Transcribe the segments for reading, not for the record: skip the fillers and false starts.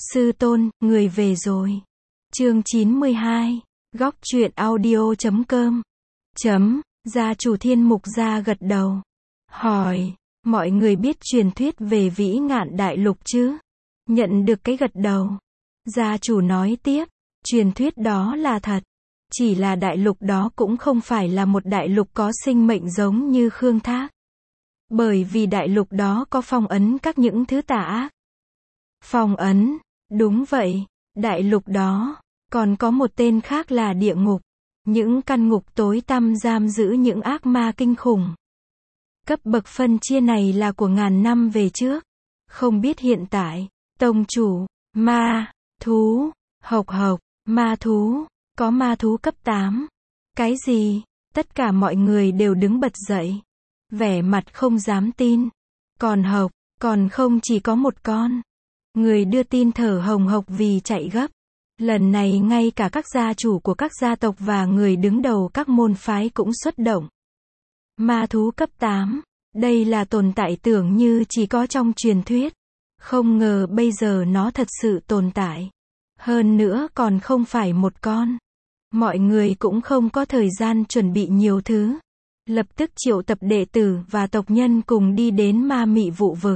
Sư tôn, người về rồi. Chương 92. Góc truyện audio.com. Gia chủ Thiên Mục Gia gật đầu. Hỏi, mọi người biết truyền thuyết về Vĩ Ngạn Đại Lục chứ? Nhận được cái gật đầu. Gia chủ nói tiếp, truyền thuyết đó là thật. Chỉ là đại lục đó cũng không phải là một đại lục có sinh mệnh giống như Khương Thác. Bởi vì đại lục đó có phong ấn các những thứ tà ác. Phong ấn, đúng vậy, đại lục đó, còn có một tên khác là địa ngục. Những căn ngục tối tăm giam giữ những ác ma kinh khủng. Cấp bậc phân chia này là của ngàn năm về trước. Không biết hiện tại, tông chủ, ma, thú, hộc, ma thú, có ma thú cấp 8. Cái gì? Tất cả mọi người đều đứng bật dậy. Vẻ mặt không dám tin. Còn hộc, còn không chỉ có một con. Người đưa tin thở hồng hộc vì chạy gấp. Lần này ngay cả các gia chủ của các gia tộc và người đứng đầu các môn phái cũng xuất động. Ma thú cấp 8, đây là tồn tại tưởng như chỉ có trong truyền thuyết. Không ngờ bây giờ nó thật sự tồn tại. Hơn nữa còn không phải một con. Mọi người cũng không có thời gian chuẩn bị nhiều thứ. Lập tức triệu tập đệ tử và tộc nhân cùng đi đến Ma Mị Vụ Vực.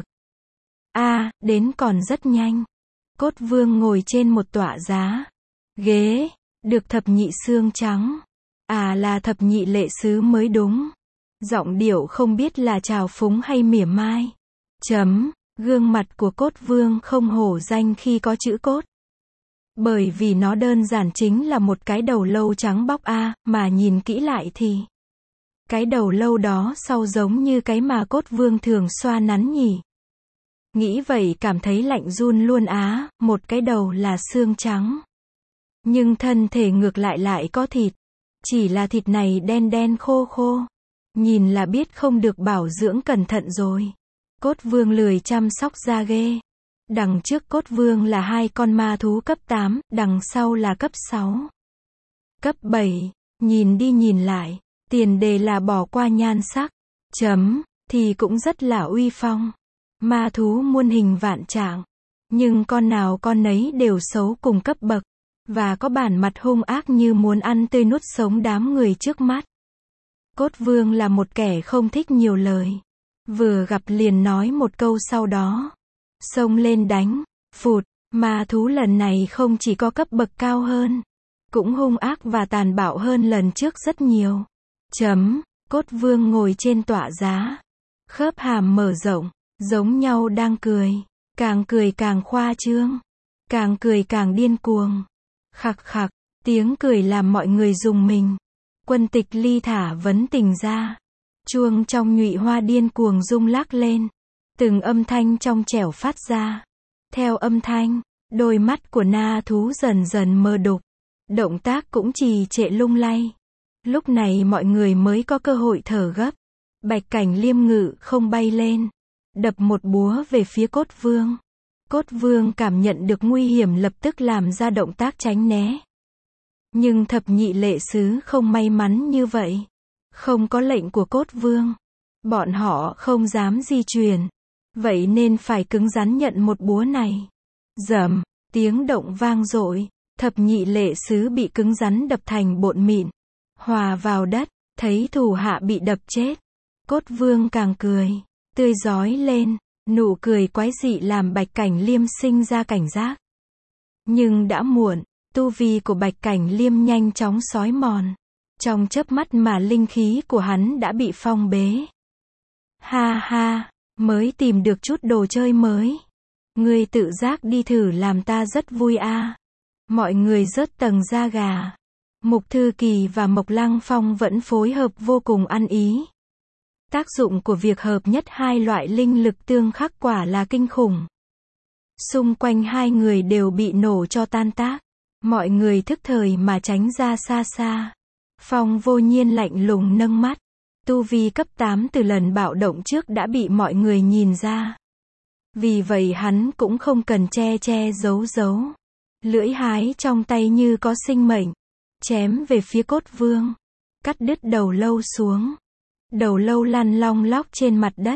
Đến còn rất nhanh. Cốt Vương ngồi trên một tọa giá. Ghế, được thập nhị xương trắng. Là thập nhị lệ sứ mới đúng. Giọng điệu không biết là trào phúng hay mỉa mai. Gương mặt của Cốt Vương không hổ danh khi có chữ cốt. Bởi vì nó đơn giản chính là một cái đầu lâu trắng bóc mà nhìn kỹ lại thì cái đầu lâu đó sau giống như cái mà Cốt Vương thường xoa nắn nhỉ. Nghĩ vậy cảm thấy lạnh run luôn một cái đầu là xương trắng. Nhưng thân thể ngược lại có thịt. Chỉ là thịt này đen đen khô. Nhìn là biết không được bảo dưỡng cẩn thận rồi. Cốt Vương lười chăm sóc da ghê. Đằng trước Cốt Vương là 2 con ma thú cấp 8, đằng sau là cấp 6. Cấp 7, nhìn đi nhìn lại, tiền đề là bỏ qua nhan sắc. Thì cũng rất là uy phong. Ma thú muôn hình vạn trạng. Nhưng con nào con nấy đều xấu cùng cấp bậc. Và có bản mặt hung ác như muốn ăn tươi nuốt sống đám người trước mắt. Cốt Vương là một kẻ không thích nhiều lời. Vừa gặp liền nói một câu sau đó. Xông lên đánh, phụt, ma thú lần này không chỉ có cấp bậc cao hơn. Cũng hung ác và tàn bạo hơn lần trước rất nhiều. Cốt Vương ngồi trên tọa giá. Khớp hàm mở rộng, giống nhau đang cười. Càng cười càng khoa trương. Càng cười càng điên cuồng. Khặc, tiếng cười làm mọi người rùng mình. Quân Tịch Ly thả vấn tình ra. Chuông trong nhụy hoa điên cuồng rung lắc lên. Từng âm thanh trong trẻo phát ra. Theo âm thanh, đôi mắt của na thú dần dần mờ đục. Động tác cũng trì trệ lung lay. Lúc này mọi người mới có cơ hội thở gấp. Bạch Cảnh Liêm ngự không bay lên. Đập một búa về phía Cốt Vương. Cốt Vương cảm nhận được nguy hiểm lập tức làm ra động tác tránh né. Nhưng thập nhị lệ sứ không may mắn như vậy. Không có lệnh của Cốt Vương. Bọn họ không dám di chuyển. Vậy nên phải cứng rắn nhận một búa này. Tiếng động vang dội. Thập nhị lệ sứ bị cứng rắn đập thành bộn mịn. Hòa vào đất, thấy thủ hạ bị đập chết. Cốt Vương càng cười. Tươi rói lên. Nụ cười quái dị làm Bạch Cảnh Liêm sinh ra cảnh giác. Nhưng đã muộn. Tu vi của Bạch Cảnh Liêm nhanh chóng xói mòn. Trong chớp mắt mà linh khí của hắn đã bị phong bế. Mới tìm được chút đồ chơi mới. Ngươi tự giác đi thử làm ta rất vui Mọi người rớt tầng da gà. Mục Thư Kỳ và Mộc Lăng Phong vẫn phối hợp vô cùng ăn ý. Tác dụng của việc hợp nhất 2 loại linh lực tương khắc quả là kinh khủng. Xung quanh 2 người đều bị nổ cho tan tác. Mọi người thức thời mà tránh ra xa. Phong Vô Nhiên lạnh lùng nâng mắt. Tu vi cấp 8 từ lần bạo động trước đã bị mọi người nhìn ra. Vì vậy hắn cũng không cần che giấu. Lưỡi hái trong tay như có sinh mệnh. Chém về phía Cốt Vương. Cắt đứt đầu lâu xuống. Đầu lâu lăn long lóc trên mặt đất.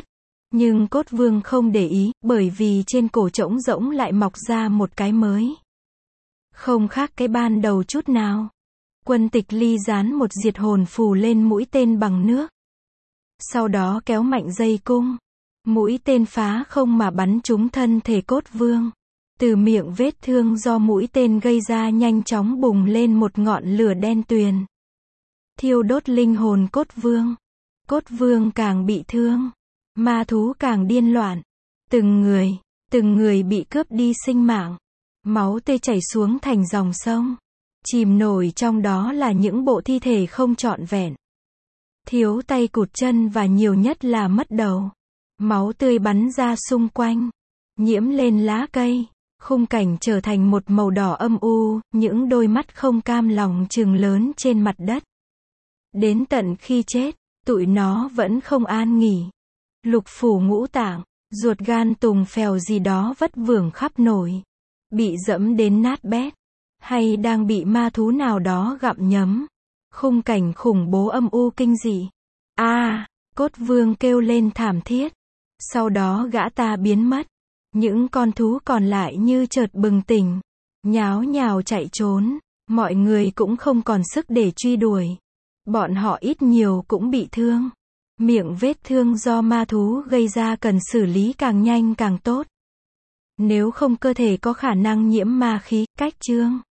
Nhưng cốt vương không để ý, bởi vì trên cổ trống rỗng lại mọc ra một cái mới. Không khác cái ban đầu chút nào. Quân Tịch Ly dán một diệt hồn phù lên mũi tên bằng nước. Sau đó kéo mạnh dây cung. Mũi tên phá không mà bắn trúng thân thể cốt vương. Từ miệng vết thương do mũi tên gây ra nhanh chóng bùng lên một ngọn lửa đen tuyền. Thiêu đốt linh hồn cốt vương. Cốt vương càng bị thương. Ma thú càng điên loạn. Từng người bị cướp đi sinh mạng. Máu tươi chảy xuống thành dòng sông. Chìm nổi trong đó là những bộ thi thể không trọn vẹn. Thiếu tay cụt chân và nhiều nhất là mất đầu. Máu tươi bắn ra xung quanh. Nhiễm lên lá cây. Khung cảnh trở thành một màu đỏ âm u, những đôi mắt không cam lòng trừng lớn trên mặt đất. Đến tận khi chết, tụi nó vẫn không an nghỉ. Lục phủ ngũ tạng, ruột gan tùng phèo gì đó vất vưởng khắp nổi. Bị dẫm đến nát bét. Hay đang bị ma thú nào đó gặm nhấm. Khung cảnh khủng bố âm u kinh dị. Cốt vương kêu lên thảm thiết. Sau đó gã ta biến mất. Những con thú còn lại như chợt bừng tỉnh. Nháo nhào chạy trốn. Mọi người cũng không còn sức để truy đuổi. Bọn họ ít nhiều cũng bị thương. Miệng vết thương do ma thú gây ra cần xử lý càng nhanh càng tốt. Nếu không cơ thể có khả năng nhiễm ma khí, cách chương.